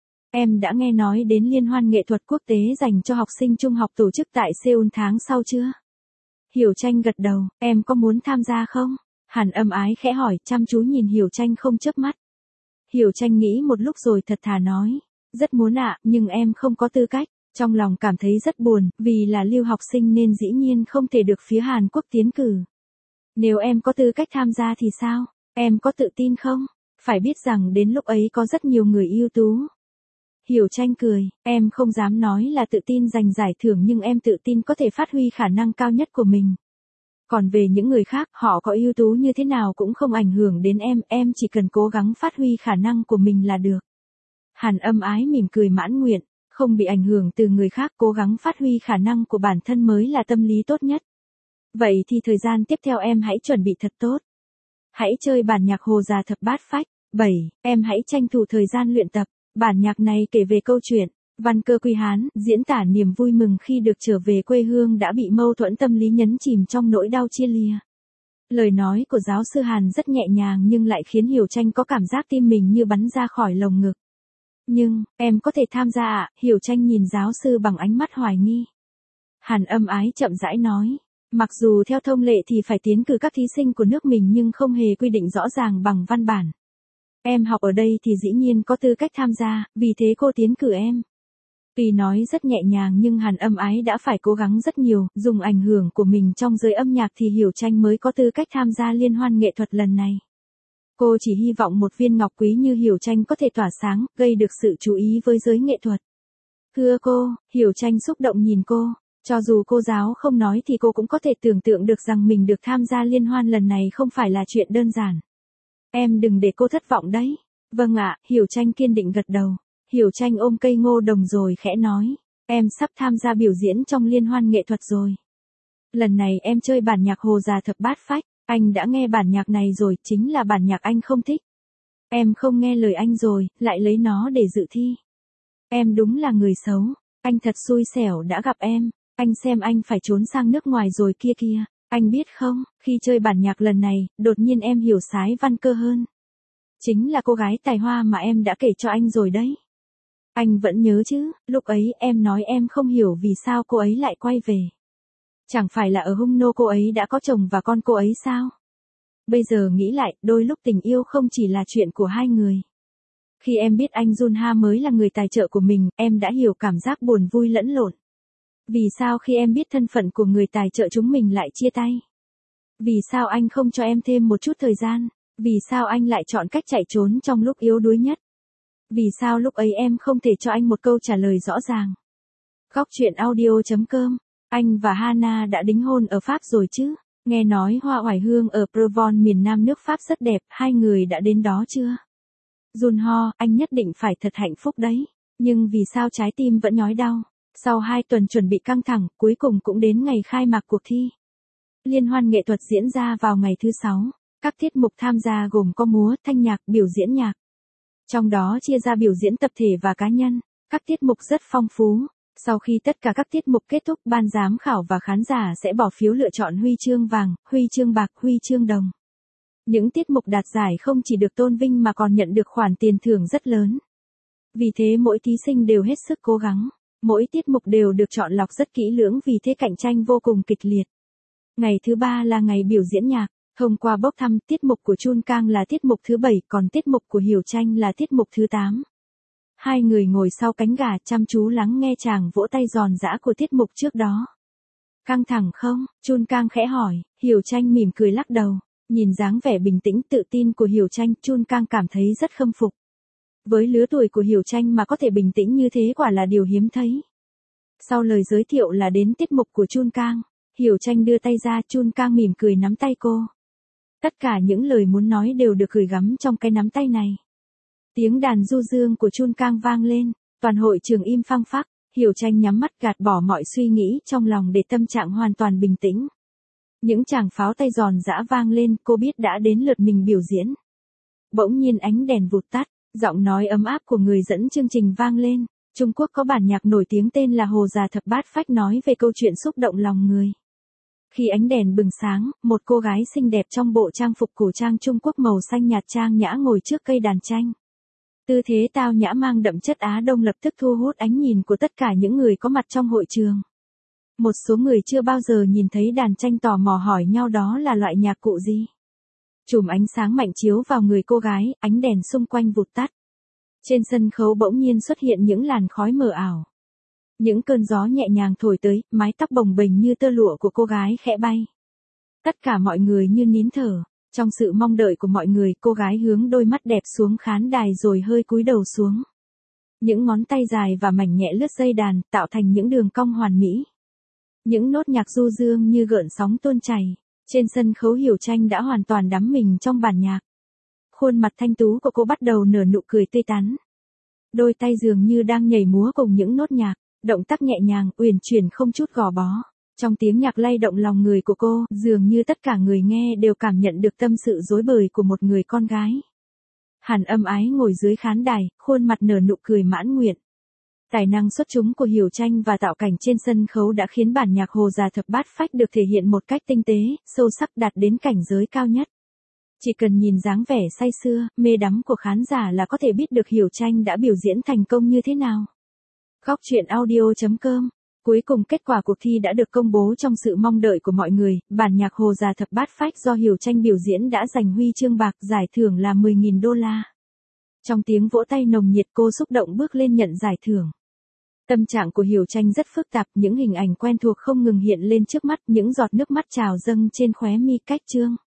S1: Em đã nghe nói đến liên hoan nghệ thuật quốc tế dành cho học sinh trung học tổ chức tại Seoul tháng sau chưa? Hiểu Tranh gật đầu, em có muốn tham gia không? Hàn âm ái khẽ hỏi, chăm chú nhìn Hiểu Tranh không chớp mắt. Hiểu Tranh nghĩ một lúc rồi thật thà nói. Rất muốn ạ, nhưng em không có tư cách. Trong lòng cảm thấy rất buồn, vì là lưu học sinh nên dĩ nhiên không thể được phía Hàn Quốc tiến cử. Nếu em có tư cách tham gia thì sao? Em có tự tin không? Phải biết rằng đến lúc ấy có rất nhiều người ưu tú. Hiểu Tranh cười, em không dám nói là tự tin giành giải thưởng nhưng em tự tin có thể phát huy khả năng cao nhất của mình. Còn về những người khác, họ có ưu tú như thế nào cũng không ảnh hưởng đến em, em chỉ cần cố gắng phát huy khả năng của mình là được. Hàn Âm Ái mỉm cười mãn nguyện, không bị ảnh hưởng từ người khác, cố gắng phát huy khả năng của bản thân mới là tâm lý tốt nhất. Vậy thì thời gian tiếp theo em hãy chuẩn bị thật tốt. Hãy chơi bản nhạc Hồ Già Thập Bát Phách. bảy. Em hãy tranh thủ thời gian luyện tập. Bản nhạc này kể về câu chuyện Văn Cơ Quy Hán, diễn tả niềm vui mừng khi được trở về quê hương đã bị mâu thuẫn tâm lý nhấn chìm trong nỗi đau chia lìa. Lời nói của giáo sư Hàn rất nhẹ nhàng nhưng lại khiến Hiểu Tranh có cảm giác tim mình như bắn ra khỏi lồng ngực. Nhưng, em có thể tham gia ạ? Hiểu Tranh nhìn giáo sư bằng ánh mắt hoài nghi. Hàn Âm Ái chậm rãi nói. Mặc dù theo thông lệ thì phải tiến cử các thí sinh của nước mình nhưng không hề quy định rõ ràng bằng văn bản. Em học ở đây thì dĩ nhiên có tư cách tham gia, vì thế cô tiến cử em. Tuy nói rất nhẹ nhàng nhưng Hàn Âm Ái đã phải cố gắng rất nhiều, dùng ảnh hưởng của mình trong giới âm nhạc thì Hiểu Tranh mới có tư cách tham gia liên hoan nghệ thuật lần này. Cô chỉ hy vọng một viên ngọc quý như Hiểu Tranh có thể tỏa sáng, gây được sự chú ý với giới nghệ thuật. Thưa cô, Hiểu Tranh xúc động nhìn cô. Cho dù cô giáo không nói thì cô cũng có thể tưởng tượng được rằng mình được tham gia liên hoan lần này không phải là chuyện đơn giản. Em đừng để cô thất vọng đấy. Vâng ạ, Hiểu Tranh kiên định gật đầu. Hiểu Tranh ôm cây ngô đồng rồi khẽ nói. Em sắp tham gia biểu diễn trong liên hoan nghệ thuật rồi. Lần này em chơi bản nhạc Hồ Già Thập Bát Phách. Anh đã nghe bản nhạc này rồi, chính là bản nhạc anh không thích. Em không nghe lời anh rồi, lại lấy nó để dự thi. Em đúng là người xấu. Anh thật xui xẻo đã gặp em. Anh xem anh phải trốn sang nước ngoài rồi kia kia. Anh biết không, khi chơi bản nhạc lần này, đột nhiên em hiểu Sái Văn Cơ hơn. Chính là cô gái tài hoa mà em đã kể cho anh rồi đấy. Anh vẫn nhớ chứ, lúc ấy em nói em không hiểu vì sao cô ấy lại quay về. Chẳng phải là ở Hung Nô cô ấy đã có chồng và con cô ấy sao? Bây giờ nghĩ lại, đôi lúc tình yêu không chỉ là chuyện của hai người. Khi em biết anh Junha mới là người tài trợ của mình, em đã hiểu cảm giác buồn vui lẫn lộn. Vì sao khi em biết thân phận của người tài trợ chúng mình lại chia tay? Vì sao anh không cho em thêm một chút thời gian? Vì sao anh lại chọn cách chạy trốn trong lúc yếu đuối nhất? Vì sao lúc ấy em không thể cho anh một câu trả lời rõ ràng? Góc truyện audio chấm com. Anh và Hana đã đính hôn ở Pháp rồi chứ? Nghe nói hoa oải hương ở Provence miền Nam nước Pháp rất đẹp, hai người đã đến đó chưa? Junho, anh nhất định phải thật hạnh phúc đấy. Nhưng vì sao trái tim vẫn nhói đau? Sau hai tuần chuẩn bị căng thẳng, cuối cùng cũng đến ngày khai mạc cuộc thi. Liên hoan nghệ thuật diễn ra vào ngày thứ sáu. Các tiết mục tham gia gồm có múa, thanh nhạc, biểu diễn nhạc. Trong đó chia ra biểu diễn tập thể và cá nhân. Các tiết mục rất phong phú. Sau khi tất cả các tiết mục kết thúc, ban giám khảo và khán giả sẽ bỏ phiếu lựa chọn huy chương vàng, huy chương bạc, huy chương đồng. Những tiết mục đạt giải không chỉ được tôn vinh mà còn nhận được khoản tiền thưởng rất lớn. Vì thế mỗi thí sinh đều hết sức cố gắng. Mỗi tiết mục đều được chọn lọc rất kỹ lưỡng vì thế cạnh tranh vô cùng kịch liệt. Ngày thứ ba là ngày biểu diễn nhạc. Thông qua bốc thăm, tiết mục của Chun Kang là tiết mục thứ bảy, còn tiết mục của Hiểu Tranh là tiết mục thứ tám. Hai người ngồi sau cánh gà chăm chú lắng nghe chàng vỗ tay giòn giã của tiết mục trước đó. Căng thẳng không? Chun Kang khẽ hỏi. Hiểu Tranh mỉm cười lắc đầu. Nhìn dáng vẻ bình tĩnh tự tin của Hiểu Tranh, Chun Kang cảm thấy rất khâm phục. Với lứa tuổi của Hiểu Tranh mà có thể bình tĩnh như thế quả là điều hiếm thấy. Sau lời giới thiệu là đến tiết mục của Chun Kang. Hiểu Tranh đưa tay ra, Chun Kang mỉm cười nắm tay cô. Tất cả những lời muốn nói đều được gửi gắm trong cái nắm tay này. Tiếng đàn du dương của Chun Kang vang lên, toàn hội trường im phăng phắc. Hiểu Tranh nhắm mắt gạt bỏ mọi suy nghĩ trong lòng để tâm trạng hoàn toàn bình tĩnh. Những tràng pháo tay giòn giã vang lên, cô biết đã đến lượt mình biểu diễn. Bỗng nhiên ánh đèn vụt tắt, giọng nói ấm áp của người dẫn chương trình vang lên. Trung Quốc có bản nhạc nổi tiếng tên là Hồ Già Thập Bát Phách nói về câu chuyện xúc động lòng người. Khi ánh đèn bừng sáng, một cô gái xinh đẹp trong bộ trang phục cổ trang Trung Quốc màu xanh nhạt trang nhã ngồi trước cây đàn tranh. Tư thế tao nhã mang đậm chất Á Đông lập tức thu hút ánh nhìn của tất cả những người có mặt trong hội trường. Một số người chưa bao giờ nhìn thấy đàn tranh tò mò hỏi nhau đó là loại nhạc cụ gì. Chùm ánh sáng mạnh chiếu vào người cô gái, ánh đèn xung quanh vụt tắt. Trên sân khấu bỗng nhiên xuất hiện những làn khói mờ ảo. Những cơn gió nhẹ nhàng thổi tới, mái tóc bồng bềnh như tơ lụa của cô gái khẽ bay. Tất cả mọi người như nín thở. Trong sự mong đợi của mọi người, cô gái hướng đôi mắt đẹp xuống khán đài rồi hơi cúi đầu xuống. Những ngón tay dài và mảnh nhẹ lướt dây đàn, tạo thành những đường cong hoàn mỹ. Những nốt nhạc du dương như gợn sóng tuôn chảy. Trên sân khấu Hiểu Tranh đã hoàn toàn đắm mình trong bản nhạc. Khuôn mặt thanh tú của cô bắt đầu nở nụ cười tươi tắn. Đôi tay dường như đang nhảy múa cùng những nốt nhạc, động tác nhẹ nhàng, uyển chuyển không chút gò bó. Trong tiếng nhạc lay động lòng người của cô, dường như tất cả người nghe đều cảm nhận được tâm sự rối bời của một người con gái. Hàn Âm Ái ngồi dưới khán đài, khuôn mặt nở nụ cười mãn nguyện. Tài năng xuất chúng của Hiểu Tranh và tạo cảnh trên sân khấu đã khiến bản nhạc Hồ Già Thập Bát Phách được thể hiện một cách tinh tế, sâu sắc đạt đến cảnh giới cao nhất. Chỉ cần nhìn dáng vẻ say sưa, mê đắm của khán giả là có thể biết được Hiểu Tranh đã biểu diễn thành công như thế nào. Góc truyện audio chấm com. Cuối cùng kết quả cuộc thi đã được công bố trong sự mong đợi của mọi người, bản nhạc Hồ Già Thập Bát Phách do Hiểu Tranh biểu diễn đã giành huy chương bạc, giải thưởng là mười nghìn đô la. Trong tiếng vỗ tay nồng nhiệt, cô xúc động bước lên nhận giải thưởng. Tâm trạng của Hiểu Tranh rất phức tạp, những hình ảnh quen thuộc không ngừng hiện lên trước mắt, những giọt nước mắt trào dâng trên khóe mi cách chương.